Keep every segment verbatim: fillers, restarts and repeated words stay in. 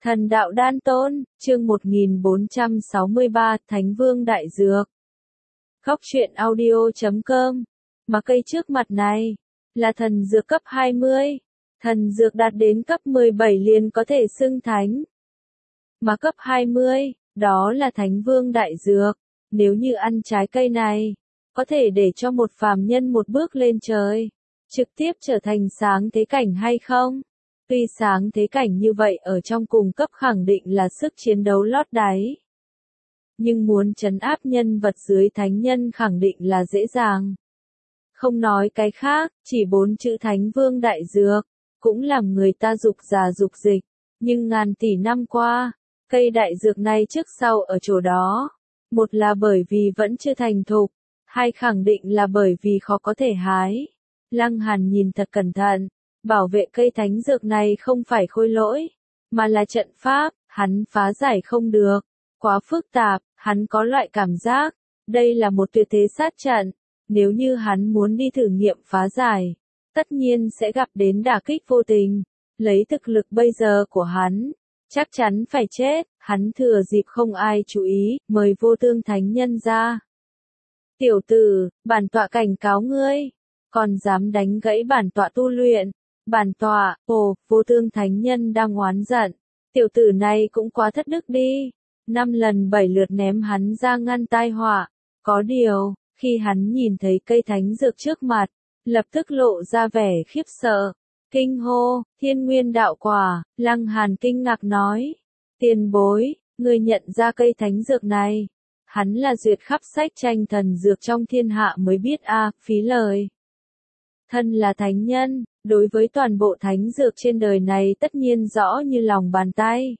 Thần đạo đan tôn, chương một nghìn bốn trăm sáu mươi ba, Thánh Vương Đại Dược. Góc truyện audio chấm com. Mà cây trước mặt này, là thần dược cấp hai mươi. Thần dược đạt đến cấp mười bảy liền có thể xưng thánh. Mà cấp hai mươi, đó là Thánh Vương Đại Dược. Nếu như ăn trái cây này, có thể để cho một phàm nhân một bước lên trời, trực tiếp trở thành sáng thế cảnh hay không? Tuy sáng thế cảnh như vậy ở trong cùng cấp khẳng định là sức chiến đấu lót đáy. Nhưng muốn trấn áp nhân vật dưới thánh nhân khẳng định là dễ dàng. Không nói cái khác, chỉ bốn chữ Thánh Vương Đại Dược, cũng làm người ta dục già dục dịch. Nhưng ngàn tỷ năm qua, cây đại dược này trước sau ở chỗ đó. Một là bởi vì vẫn chưa thành thục, hai khẳng định là bởi vì khó có thể hái. Lăng Hàn nhìn thật cẩn thận. Bảo vệ cây thánh dược này không phải khôi lỗi, mà là trận pháp, hắn phá giải không được. Quá phức tạp, hắn có loại cảm giác, đây là một tuyệt thế sát trận. Nếu như hắn muốn đi thử nghiệm phá giải, tất nhiên sẽ gặp đến đả kích vô tình. Lấy thực lực bây giờ của hắn, chắc chắn phải chết. Hắn thừa dịp không ai chú ý, mời Vô Tương Thánh Nhân ra. Tiểu tử, bản tọa cảnh cáo ngươi, còn dám đánh gãy bản tọa tu luyện. Bản tọa, ồ, Vô Tương Thánh Nhân đang oán giận. Tiểu tử này cũng quá thất đức đi. Năm lần bảy lượt ném hắn ra ngăn tai họa. Có điều, khi hắn nhìn thấy cây thánh dược trước mặt, lập tức lộ ra vẻ khiếp sợ. Kinh hô, Thiên Nguyên Đạo Quả. Lăng Hàn kinh ngạc nói. Tiền bối, người nhận ra cây thánh dược này. Hắn là duyệt khắp sách tranh thần dược trong thiên hạ mới biết a, à, phí lời. Thân là thánh nhân, đối với toàn bộ thánh dược trên đời này tất nhiên rõ như lòng bàn tay.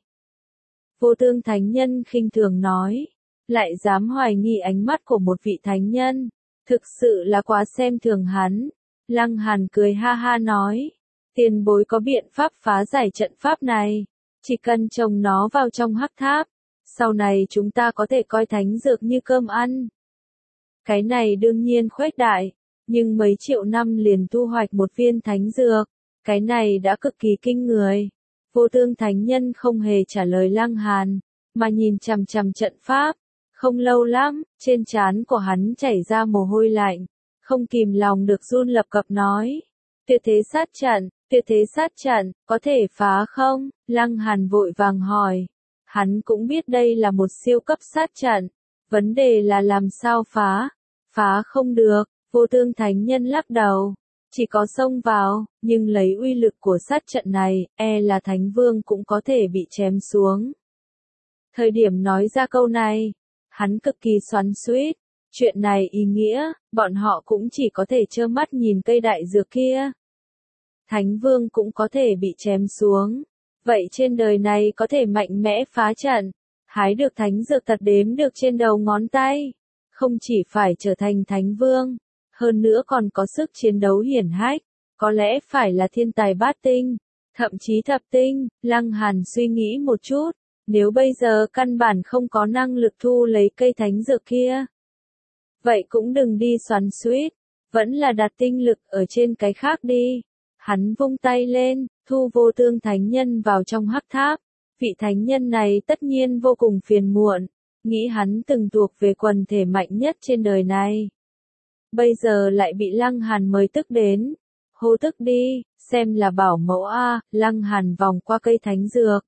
Vô Tương Thánh Nhân khinh thường nói, lại dám hoài nghi ánh mắt của một vị thánh nhân, thực sự là quá xem thường hắn. Lăng Hàn cười ha ha nói, tiền bối có biện pháp phá giải trận pháp này, chỉ cần trồng nó vào trong hắc tháp, sau này chúng ta có thể coi thánh dược như cơm ăn. Cái này đương nhiên khuếch đại. Nhưng mấy triệu năm liền thu hoạch một viên thánh dược, cái này đã cực kỳ kinh người. Vô Tương Thánh Nhân không hề trả lời Lăng Hàn, mà nhìn chằm chằm trận pháp. Không lâu lắm, trên trán của hắn chảy ra mồ hôi lạnh, không kìm lòng được run lập cập nói. Tuyệt thế sát trận, tuyệt thế sát trận, có thể phá không? Lăng Hàn vội vàng hỏi. Hắn cũng biết đây là một siêu cấp sát trận, vấn đề là làm sao phá? Phá không được. Vô Tương Thánh Nhân lắc đầu, chỉ có xông vào, nhưng lấy uy lực của sát trận này, e là Thánh Vương cũng có thể bị chém xuống. Thời điểm nói ra câu này, hắn cực kỳ xoắn xuýt, chuyện này ý nghĩa, bọn họ cũng chỉ có thể trơ mắt nhìn cây đại dược kia. Thánh Vương cũng có thể bị chém xuống, vậy trên đời này có thể mạnh mẽ phá trận, hái được thánh dược thật đếm được trên đầu ngón tay, không chỉ phải trở thành Thánh Vương. Hơn nữa còn có sức chiến đấu hiển hách, có lẽ phải là thiên tài bát tinh, thậm chí thập tinh. Lăng Hàn suy nghĩ một chút, nếu bây giờ căn bản không có năng lực thu lấy cây thánh dược kia, vậy cũng đừng đi xoắn xuýt, vẫn là đặt tinh lực ở trên cái khác đi. Hắn vung tay lên, thu Vô Tương Thánh Nhân vào trong hắc tháp. Vị thánh nhân này tất nhiên vô cùng phiền muộn, nghĩ hắn từng thuộc về quần thể mạnh nhất trên đời này. Bây giờ lại bị Lăng Hàn mời tức đến. Hô tức đi, xem là bảo mẫu a. Lăng Hàn vòng qua cây thánh dược,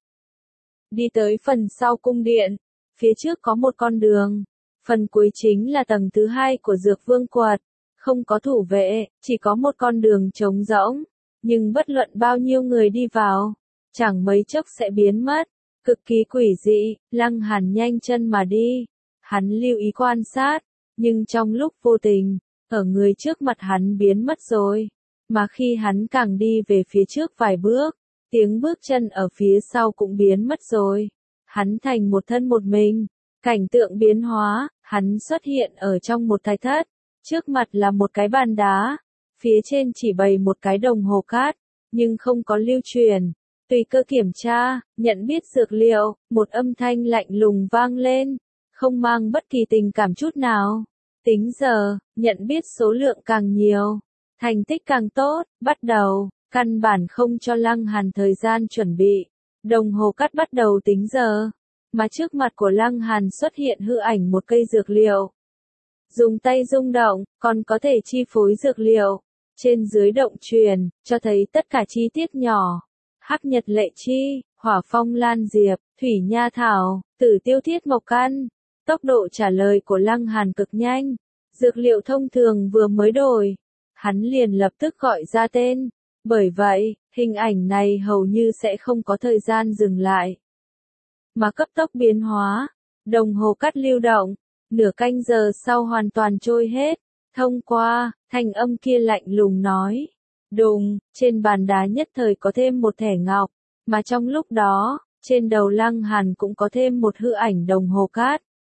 đi tới phần sau cung điện. Phía trước có một con đường, phần cuối chính là tầng thứ hai của Dược Vương Quật. Không có thủ vệ, chỉ có một con đường trống rỗng. Nhưng bất luận bao nhiêu người đi vào, chẳng mấy chốc sẽ biến mất. Cực kỳ quỷ dị. Lăng Hàn nhanh chân mà đi. Hắn lưu ý quan sát, nhưng trong lúc vô tình, ở người trước mặt hắn biến mất rồi, mà khi hắn càng đi về phía trước vài bước, tiếng bước chân ở phía sau cũng biến mất rồi. Hắn thành một thân một mình, cảnh tượng biến hóa, hắn xuất hiện ở trong một thạch thất, trước mặt là một cái bàn đá, phía trên chỉ bày một cái đồng hồ cát, nhưng không có lưu truyền. Tùy cơ kiểm tra, nhận biết dược liệu, một âm thanh lạnh lùng vang lên, không mang bất kỳ tình cảm chút nào. Tính giờ, nhận biết số lượng càng nhiều, thành tích càng tốt, bắt đầu, căn bản không cho Lăng Hàn thời gian chuẩn bị. Đồng hồ cát bắt đầu tính giờ, mà trước mặt của Lăng Hàn xuất hiện hư ảnh một cây dược liệu. Dùng tay rung động, còn có thể chi phối dược liệu. Trên dưới động truyền, cho thấy tất cả chi tiết nhỏ. Hắc nhật lệ chi, hỏa phong lan diệp, thủy nha thảo, tử tiêu thiết mộc căn. Tốc độ trả lời của Lăng Hàn cực nhanh. Dược liệu thông thường vừa mới đổi. Hắn liền lập tức gọi ra tên. Bởi vậy, hình ảnh này hầu như sẽ không có thời gian dừng lại. Mà cấp tốc biến hóa. Đồng hồ cát lưu động. Nửa canh giờ sau hoàn toàn trôi hết. Thông qua, thanh âm kia lạnh lùng nói. Đùng, trên bàn đá nhất thời có thêm một thẻ ngọc. Mà trong lúc đó, trên đầu Lăng Hàn cũng có thêm một hư ảnh đồng hồ cát.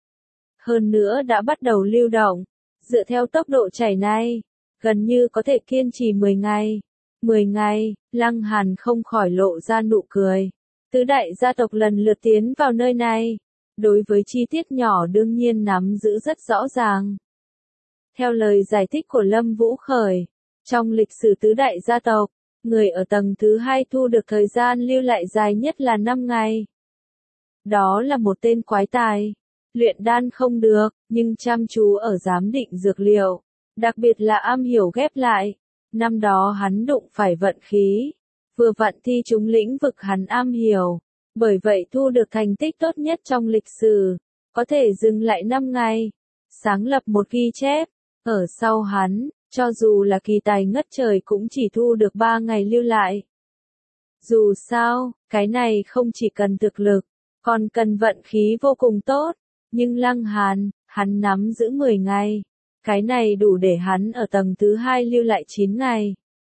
Hơn nữa đã bắt đầu lưu động. Dựa theo tốc độ chảy này, gần như có thể kiên trì mười ngày. mười ngày, Lăng Hàn không khỏi lộ ra nụ cười. Tứ đại gia tộc lần lượt tiến vào nơi này. Đối với chi tiết nhỏ đương nhiên nắm giữ rất rõ ràng. Theo lời giải thích của Lâm Vũ Khởi, trong lịch sử tứ đại gia tộc, người ở tầng thứ hai thu được thời gian lưu lại dài nhất là năm ngày. Đó là một tên quái tài. Luyện đan không được, nhưng chăm chú ở giám định dược liệu. Đặc biệt là am hiểu ghép lại. Năm đó hắn đụng phải vận khí. Vừa vặn thi trúng lĩnh vực hắn am hiểu. Bởi vậy thu được thành tích tốt nhất trong lịch sử. Có thể dừng lại năm ngày. Sáng lập một ghi chép. Ở sau hắn, cho dù là kỳ tài ngất trời cũng chỉ thu được ba ngày lưu lại. Dù sao, cái này không chỉ cần thực lực, còn cần vận khí vô cùng tốt. Nhưng Lăng Hàn, hắn nắm giữ mười ngày. Cái này đủ để hắn ở tầng thứ hai lưu lại chín ngày.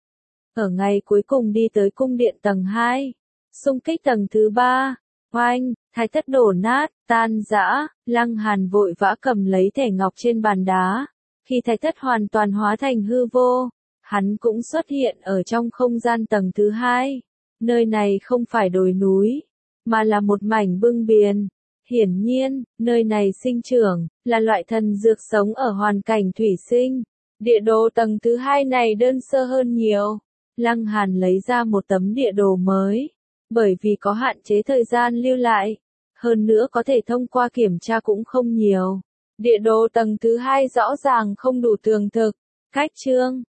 Ở ngày cuối cùng đi tới cung điện tầng hai. Xung kích tầng thứ ba. Oanh, thái thất đổ nát, tan rã. Lăng Hàn vội vã cầm lấy thẻ ngọc trên bàn đá. Khi thái thất hoàn toàn hóa thành hư vô, hắn cũng xuất hiện ở trong không gian tầng thứ hai. Nơi này không phải đồi núi, mà là một mảnh bưng biển. Hiển nhiên, nơi này sinh trưởng, là loại thần dược sống ở hoàn cảnh thủy sinh. Địa đồ tầng thứ hai này đơn sơ hơn nhiều. Lăng Hàn lấy ra một tấm địa đồ mới. Bởi vì có hạn chế thời gian lưu lại. Hơn nữa có thể thông qua kiểm tra cũng không nhiều. Địa đồ tầng thứ hai rõ ràng không đủ tường thực. Cách chương,